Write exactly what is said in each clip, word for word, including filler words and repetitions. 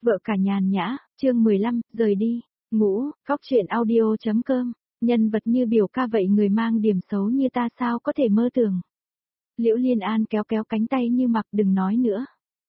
Vợ cả nhàn nhã, chương mười lăm, rời đi, ngủ, góc truyện audio.com, nhân vật như biểu ca vậy người mang điểm xấu như ta sao có thể mơ tưởng. Liễu Liên An kéo kéo cánh tay Như Mặc đừng nói nữa.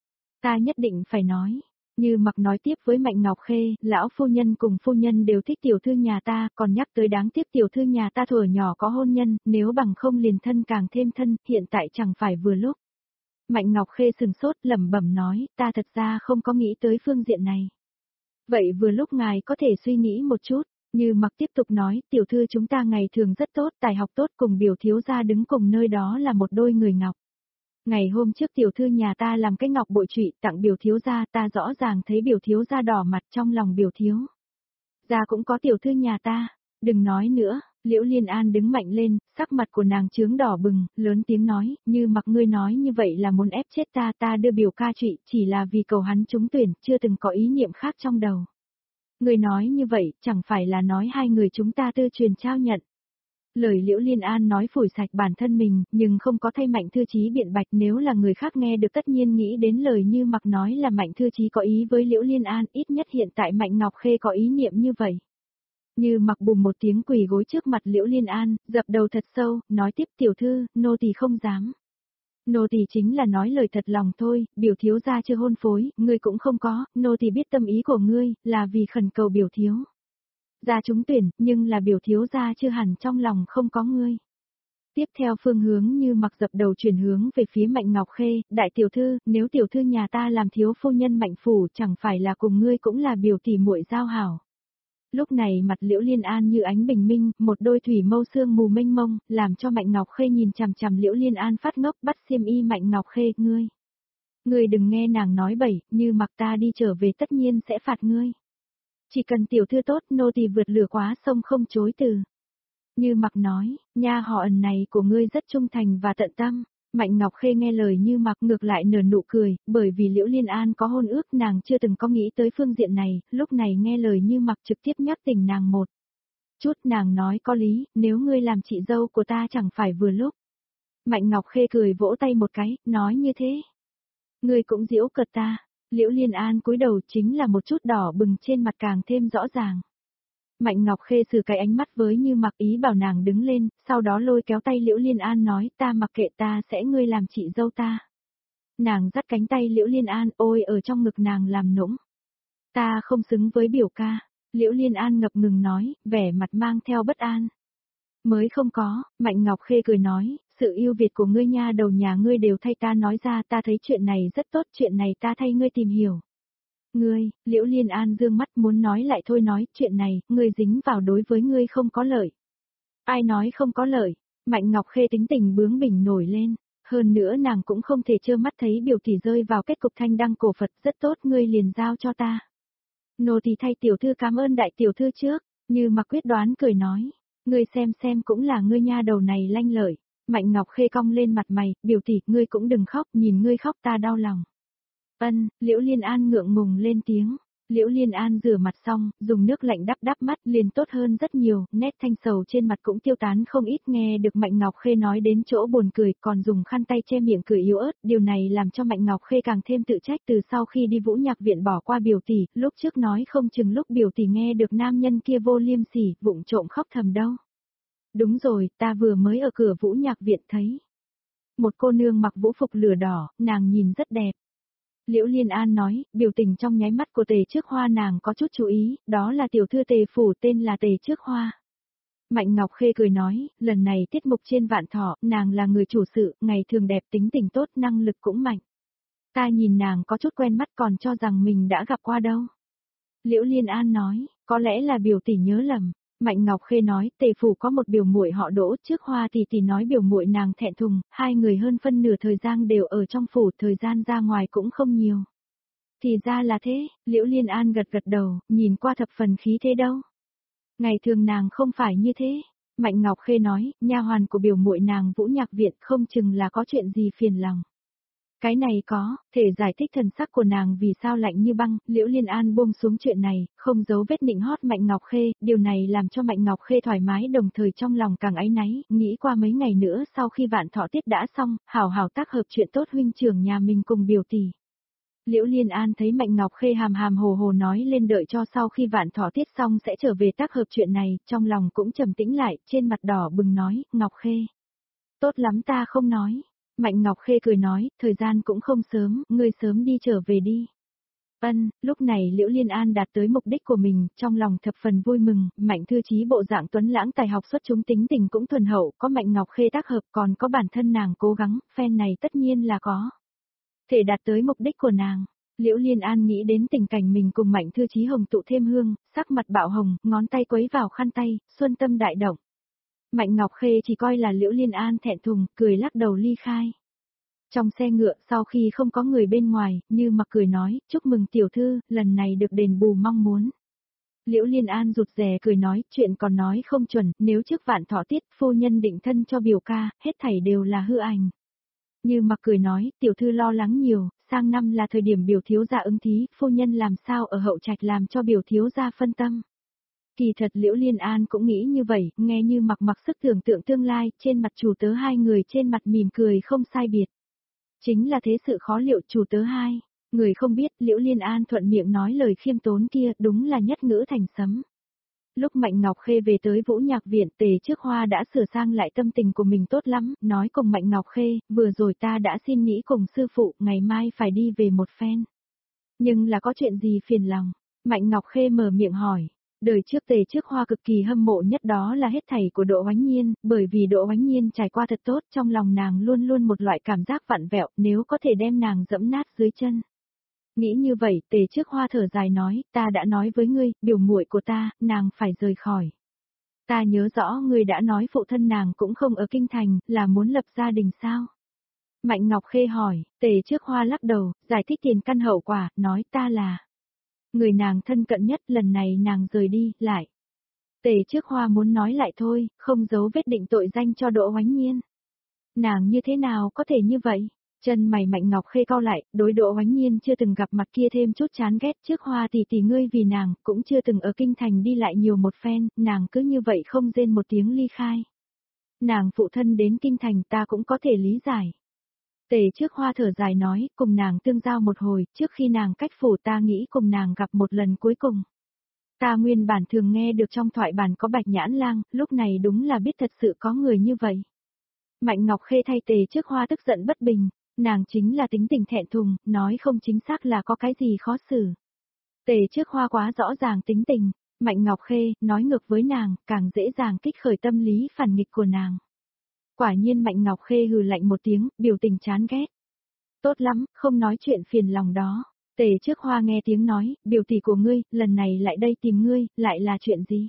Ta nhất định phải nói. Như Mặc nói tiếp với Mạnh Ngọc Khê, lão phu nhân cùng phu nhân đều thích tiểu thư nhà ta, còn nhắc tới đáng tiếc tiểu thư nhà ta thuở nhỏ có hôn nhân, nếu bằng không liền thân càng thêm thân, hiện tại chẳng phải vừa lúc. Mạnh Ngọc Khê sừng sốt lẩm bẩm nói, ta thật ra không có nghĩ tới phương diện này. Vậy vừa lúc ngài có thể suy nghĩ một chút, Như Mặc tiếp tục nói, tiểu thư chúng ta ngày thường rất tốt, tài học tốt cùng biểu thiếu gia đứng cùng nơi đó là một đôi người ngọc. Ngày hôm trước tiểu thư nhà ta làm cái ngọc bội trụy tặng biểu thiếu gia, ta rõ ràng thấy biểu thiếu gia đỏ mặt trong lòng biểu thiếu. Gia cũng có tiểu thư nhà ta, đừng nói nữa. Liễu Liên An đứng mạnh lên, sắc mặt của nàng chướng đỏ bừng, lớn tiếng nói, Như Mặc ngươi nói như vậy là muốn ép chết ta, ta đưa biểu ca trụy, chỉ là vì cầu hắn trúng tuyển, chưa từng có ý niệm khác trong đầu. Ngươi nói như vậy, chẳng phải là nói hai người chúng ta tư truyền trao nhận. Lời Liễu Liên An nói phủi sạch bản thân mình, nhưng không có thay Mạnh Thư Chí biện bạch, nếu là người khác nghe được tất nhiên nghĩ đến lời Như Mặc nói là Mạnh Thư Chí có ý với Liễu Liên An, ít nhất hiện tại Mạnh Ngọc Khê có ý niệm như vậy. Như Mặc bùm một tiếng quỳ gối trước mặt Liễu Liên An, dập đầu thật sâu, nói tiếp tiểu thư, nô tỳ không dám. Nô tỳ chính là nói lời thật lòng thôi, biểu thiếu gia chưa hôn phối, ngươi cũng không có, nô tỳ biết tâm ý của ngươi, là vì khẩn cầu biểu thiếu gia trúng tuyển, nhưng là biểu thiếu gia chưa hẳn trong lòng không có ngươi. Tiếp theo phương hướng Như Mặc dập đầu chuyển hướng về phía Mạnh Ngọc Khê, đại tiểu thư, nếu tiểu thư nhà ta làm thiếu phu nhân Mạnh phủ chẳng phải là cùng ngươi cũng là biểu tỷ muội giao hảo. Lúc này mặt Liễu Liên An như ánh bình minh, một đôi thủy mâu sương mù mênh mông, làm cho Mạnh Ngọc Khê nhìn chằm chằm Liễu Liên An phát ngốc, bắt xiêm y Mạnh Ngọc Khê, ngươi. Ngươi đừng nghe nàng nói bậy, Như Mặc ta đi trở về tất nhiên sẽ phạt ngươi. Chỉ cần tiểu thư tốt, nô tỳ vượt lửa quá sông không chối từ. Như Mặc nói, nha họ ẩn này của ngươi rất trung thành và tận tâm. Mạnh Ngọc Khê nghe lời Như Mặc ngược lại nở nụ cười, bởi vì Liễu Liên An có hôn ước nàng chưa từng có nghĩ tới phương diện này, lúc này nghe lời Như Mặc trực tiếp nhắc tỉnh nàng một chút, nàng nói có lý, nếu ngươi làm chị dâu của ta chẳng phải vừa lúc. Mạnh Ngọc Khê cười vỗ tay một cái, nói như thế. Ngươi cũng giễu cợt ta. Liễu Liên An cúi đầu chính là một chút đỏ bừng trên mặt càng thêm rõ ràng. Mạnh Ngọc Khê sử cái ánh mắt với Như Mặc ý bảo nàng đứng lên, sau đó lôi kéo tay Liễu Liên An nói ta mặc kệ ta sẽ ngươi làm chị dâu ta. Nàng dắt cánh tay Liễu Liên An ôi ở trong ngực nàng làm nũng. Ta không xứng với biểu ca, Liễu Liên An ngập ngừng nói, vẻ mặt mang theo bất an. Mới không có, Mạnh Ngọc Khê cười nói, sự yêu Việt của ngươi nha đầu nhà ngươi đều thay ta nói ra, ta thấy chuyện này rất tốt, chuyện này ta thay ngươi tìm hiểu. Ngươi, Liễu Liên An dương mắt muốn nói lại thôi nói, chuyện này, ngươi dính vào đối với ngươi không có lợi. Ai nói không có lợi, Mạnh Ngọc Khê tính tình bướng bỉnh nổi lên, hơn nữa nàng cũng không thể trơ mắt thấy biểu tỷ rơi vào kết cục thanh đăng cổ Phật rất tốt ngươi liền giao cho ta. Nô tỳ thay tiểu thư cảm ơn đại tiểu thư trước, Như Mặc quyết đoán cười nói, ngươi xem xem cũng là ngươi nha đầu này lanh lợi. Mạnh Ngọc Khê cong lên mặt mày, biểu tỷ, ngươi cũng đừng khóc, nhìn ngươi khóc ta đau lòng. Ân, Liễu Liên An ngượng ngùng lên tiếng. Liễu Liên An rửa mặt xong, dùng nước lạnh đắp đắp mắt liền tốt hơn rất nhiều, nét thanh sầu trên mặt cũng tiêu tán không ít nghe được Mạnh Ngọc Khê nói đến chỗ buồn cười còn dùng khăn tay che miệng cười yếu ớt, điều này làm cho Mạnh Ngọc Khê càng thêm tự trách từ sau khi đi Vũ Nhạc Viện bỏ qua biểu tỷ, lúc trước nói không chừng lúc biểu tỷ nghe được nam nhân kia vô liêm sỉ, vụng trộm khóc thầm đâu. Đúng rồi, ta vừa mới ở cửa Vũ Nhạc Viện thấy một cô nương mặc vũ phục lửa đỏ, nàng nhìn rất đẹp. Liễu Liên An nói, biểu tình trong nháy mắt của Tề Trước Hoa nàng có chút chú ý, đó là tiểu thư Tề phủ tên là Tề Trước Hoa. Mạnh Ngọc Khê cười nói, lần này tiết mục trên Vạn Thọ, nàng là người chủ sự, ngày thường đẹp tính tình tốt năng lực cũng mạnh. Ta nhìn nàng có chút quen mắt còn cho rằng mình đã gặp qua đâu. Liễu Liên An nói, có lẽ là biểu tỷ nhớ lầm. Mạnh Ngọc Khê nói, Tề phủ có một biểu muội họ Đỗ, Trước Hoa tỷ tỷ nói biểu muội nàng thẹn thùng, hai người hơn phân nửa thời gian đều ở trong phủ, thời gian ra ngoài cũng không nhiều. Thì ra là thế, Liễu Liên An gật gật đầu, nhìn qua thập phần khí thế đâu. Ngày thường nàng không phải như thế. Mạnh Ngọc Khê nói, nha hoàn của biểu muội nàng Vũ Nhạc Viện không chừng là có chuyện gì phiền lòng. Cái này có, thể giải thích thần sắc của nàng vì sao lạnh như băng, Liễu Liên An buông xuống chuyện này, không giấu vết nịnh hót Mạnh Ngọc Khê, điều này làm cho Mạnh Ngọc Khê thoải mái đồng thời trong lòng càng áy náy, nghĩ qua mấy ngày nữa sau khi Vạn Thọ tiết đã xong, hảo hảo tác hợp chuyện tốt huynh trưởng nhà mình cùng biểu tỷ. Liễu Liên An thấy Mạnh Ngọc Khê hàm hàm hồ hồ nói lên đợi cho sau khi vạn thọ tiết xong sẽ trở về tác hợp chuyện này, trong lòng cũng trầm tĩnh lại, trên mặt đỏ bừng nói, Ngọc Khê. Tốt lắm ta không nói. Mạnh Ngọc Khê cười nói, thời gian cũng không sớm, ngươi sớm đi trở về đi. Ân, lúc này Liễu Liên An đạt tới mục đích của mình, trong lòng thập phần vui mừng, Mạnh Thư Chí bộ dạng tuấn lãng tài học xuất chúng tính tình cũng thuần hậu, có Mạnh Ngọc Khê tác hợp còn có bản thân nàng cố gắng, phen này tất nhiên là có thể đạt tới mục đích của nàng. Liễu Liên An nghĩ đến tình cảnh mình cùng Mạnh Thư Chí hồng tụ thêm hương, sắc mặt bạo hồng, ngón tay quấy vào khăn tay, xuân tâm đại động. Mạnh Ngọc Khê chỉ coi là Liễu Liên An thẹn thùng, cười lắc đầu ly khai. Trong xe ngựa sau khi không có người bên ngoài, Như Mặc cười nói, chúc mừng tiểu thư, lần này được đền bù mong muốn. Liễu Liên An rụt rè cười nói, chuyện còn nói không chuẩn, nếu trước vạn thọ tiết, phu nhân định thân cho biểu ca, hết thảy đều là hư ảnh. Như Mặc cười nói, tiểu thư lo lắng nhiều, sang năm là thời điểm biểu thiếu gia ứng thí, phu nhân làm sao ở hậu trạch làm cho biểu thiếu gia phân tâm. Kỳ thật Liễu Liên An cũng nghĩ như vậy, nghe Như Mặc mặc sức tưởng tượng tương lai, trên mặt chủ tớ hai người trên mặt mỉm cười không sai biệt. Chính là thế sự khó liệu chủ tớ hai, người không biết Liễu Liên An thuận miệng nói lời khiêm tốn kia đúng là nhất ngữ thành sấm. Lúc Mạnh Ngọc Khê về tới Vũ Nhạc Viện, Tề Trước Hoa đã sửa sang lại tâm tình của mình tốt lắm, nói cùng Mạnh Ngọc Khê, vừa rồi ta đã xin nghĩ cùng sư phụ, ngày mai phải đi về một phen. Nhưng là có chuyện gì phiền lòng? Mạnh Ngọc Khê mở miệng hỏi. Đời trước Tề Trước Hoa cực kỳ hâm mộ nhất đó là hết thảy của Đỗ Oánh Nhiên, bởi vì Đỗ Oánh Nhiên trải qua thật tốt, trong lòng nàng luôn luôn một loại cảm giác vặn vẹo, nếu có thể đem nàng dẫm nát dưới chân. Nghĩ như vậy, Tề Trước Hoa thở dài nói, ta đã nói với ngươi, biểu muội của ta, nàng phải rời khỏi. Ta nhớ rõ ngươi đã nói phụ thân nàng cũng không ở kinh thành, là muốn lập gia đình sao? Mạnh Ngọc Khê hỏi, Tề Trước Hoa lắc đầu, giải thích tiền căn hậu quả, nói ta là người nàng thân cận nhất, lần này nàng rời đi, lại. Tề Trước Hoa muốn nói lại thôi, không giấu vết định tội danh cho Đỗ Oánh Nhiên. Nàng như thế nào có thể như vậy? Chân mày Mạnh Ngọc Khê cau lại, đối Đỗ Oánh Nhiên chưa từng gặp mặt kia thêm chút chán ghét, Trước Hoa tỷ tỷ ngươi vì nàng, cũng chưa từng ở kinh thành đi lại nhiều một phen, nàng cứ như vậy không rên một tiếng ly khai. Nàng phụ thân đến kinh thành ta cũng có thể lý giải. Tề Trước Hoa thở dài nói, cùng nàng tương giao một hồi, trước khi nàng cách phủ ta nghĩ cùng nàng gặp một lần cuối cùng. Ta nguyên bản thường nghe được trong thoại bản có Bạch Nhãn Lang, lúc này đúng là biết thật sự có người như vậy. Mạnh Ngọc Khê thay Tề Trước Hoa tức giận bất bình, nàng chính là tính tình thẹn thùng, nói không chính xác là có cái gì khó xử. Tề Trước Hoa quá rõ ràng tính tình, Mạnh Ngọc Khê nói ngược với nàng, càng dễ dàng kích khởi tâm lý phản nghịch của nàng. Quả nhiên Mạnh Ngọc Khê hừ lạnh một tiếng, biểu tình chán ghét. Tốt lắm, không nói chuyện phiền lòng đó. Tề Trước Hoa nghe tiếng nói, biểu tỷ của ngươi, lần này lại đây tìm ngươi, lại là chuyện gì?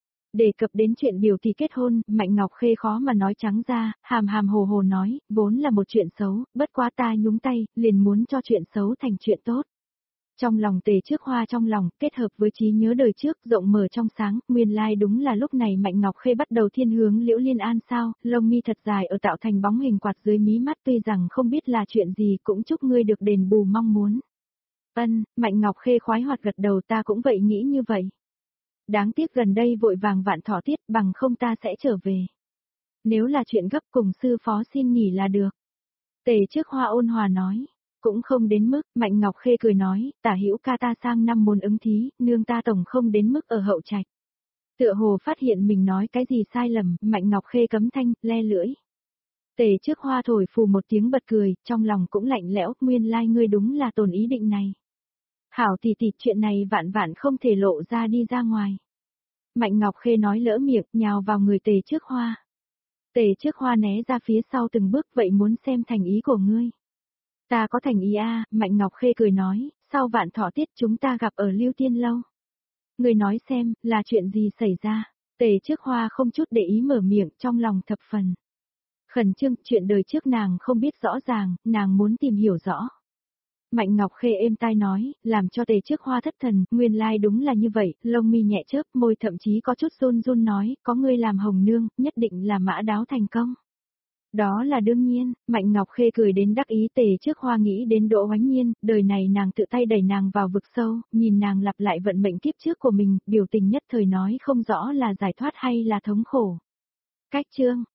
Đề cập đến chuyện biểu tỷ kết hôn, Mạnh Ngọc Khê khó mà nói trắng ra, hàm hàm hồ hồ nói, vốn là một chuyện xấu, bất quá ta nhúng tay, liền muốn cho chuyện xấu thành chuyện tốt. Trong lòng Tề Trước Hoa trong lòng, kết hợp với trí nhớ đời trước, rộng mở trong sáng, nguyên lai đúng là lúc này Mạnh Ngọc Khê bắt đầu thiên hướng Liễu Liên An sao, lông mi thật dài ở tạo thành bóng hình quạt dưới mí mắt tuy rằng không biết là chuyện gì cũng chúc ngươi được đền bù mong muốn. Ân, Mạnh Ngọc Khê khoái hoạt gật đầu ta cũng vậy nghĩ như vậy. Đáng tiếc gần đây vội vàng vạn thọ tiết bằng không ta sẽ trở về. Nếu là chuyện gấp cùng sư phó xin nghỉ là được. Tề Trước Hoa ôn hòa nói. Cũng không đến mức, Mạnh Ngọc Khê cười nói, tả hữu ca ta sang năm muốn ứng thí, nương ta tổng không đến mức ở hậu trạch. Tựa hồ phát hiện mình nói cái gì sai lầm, Mạnh Ngọc Khê cấm thanh, le lưỡi. Tề Trước Hoa thổi phù một tiếng bật cười, trong lòng cũng lạnh lẽo, nguyên lai like ngươi đúng là tồn ý định này. Hảo tỷ tỷ, chuyện này vạn vạn không thể lộ ra đi ra ngoài. Mạnh Ngọc Khê nói lỡ miệng, nhào vào người Tề Trước Hoa. Tề Trước Hoa né ra phía sau từng bước, vậy muốn xem thành ý của ngươi. Ta có thành ý a, Mạnh Ngọc Khê cười nói, sau vạn thọ tiết chúng ta gặp ở Lưu Tiên Lâu. Ngươi nói xem, là chuyện gì xảy ra? Tề Trước Hoa không chút để ý mở miệng, trong lòng thập phần. Khẩn trương, chuyện đời trước nàng không biết rõ ràng, nàng muốn tìm hiểu rõ. Mạnh Ngọc Khê êm tai nói, làm cho Tề Trước Hoa thất thần, nguyên lai like đúng là như vậy, lông mi nhẹ chớp, môi thậm chí có chút run run nói, có ngươi làm hồng nương, nhất định là mã đáo thành công. Đó là đương nhiên, Mạnh Ngọc Khê cười đến đắc ý. Tề Trước Hoa nghĩ đến Đỗ Oánh Nhiên, đời này nàng tự tay đẩy nàng vào vực sâu, nhìn nàng lặp lại vận mệnh kiếp trước của mình, biểu tình nhất thời nói không rõ là giải thoát hay là thống khổ. Cách chương,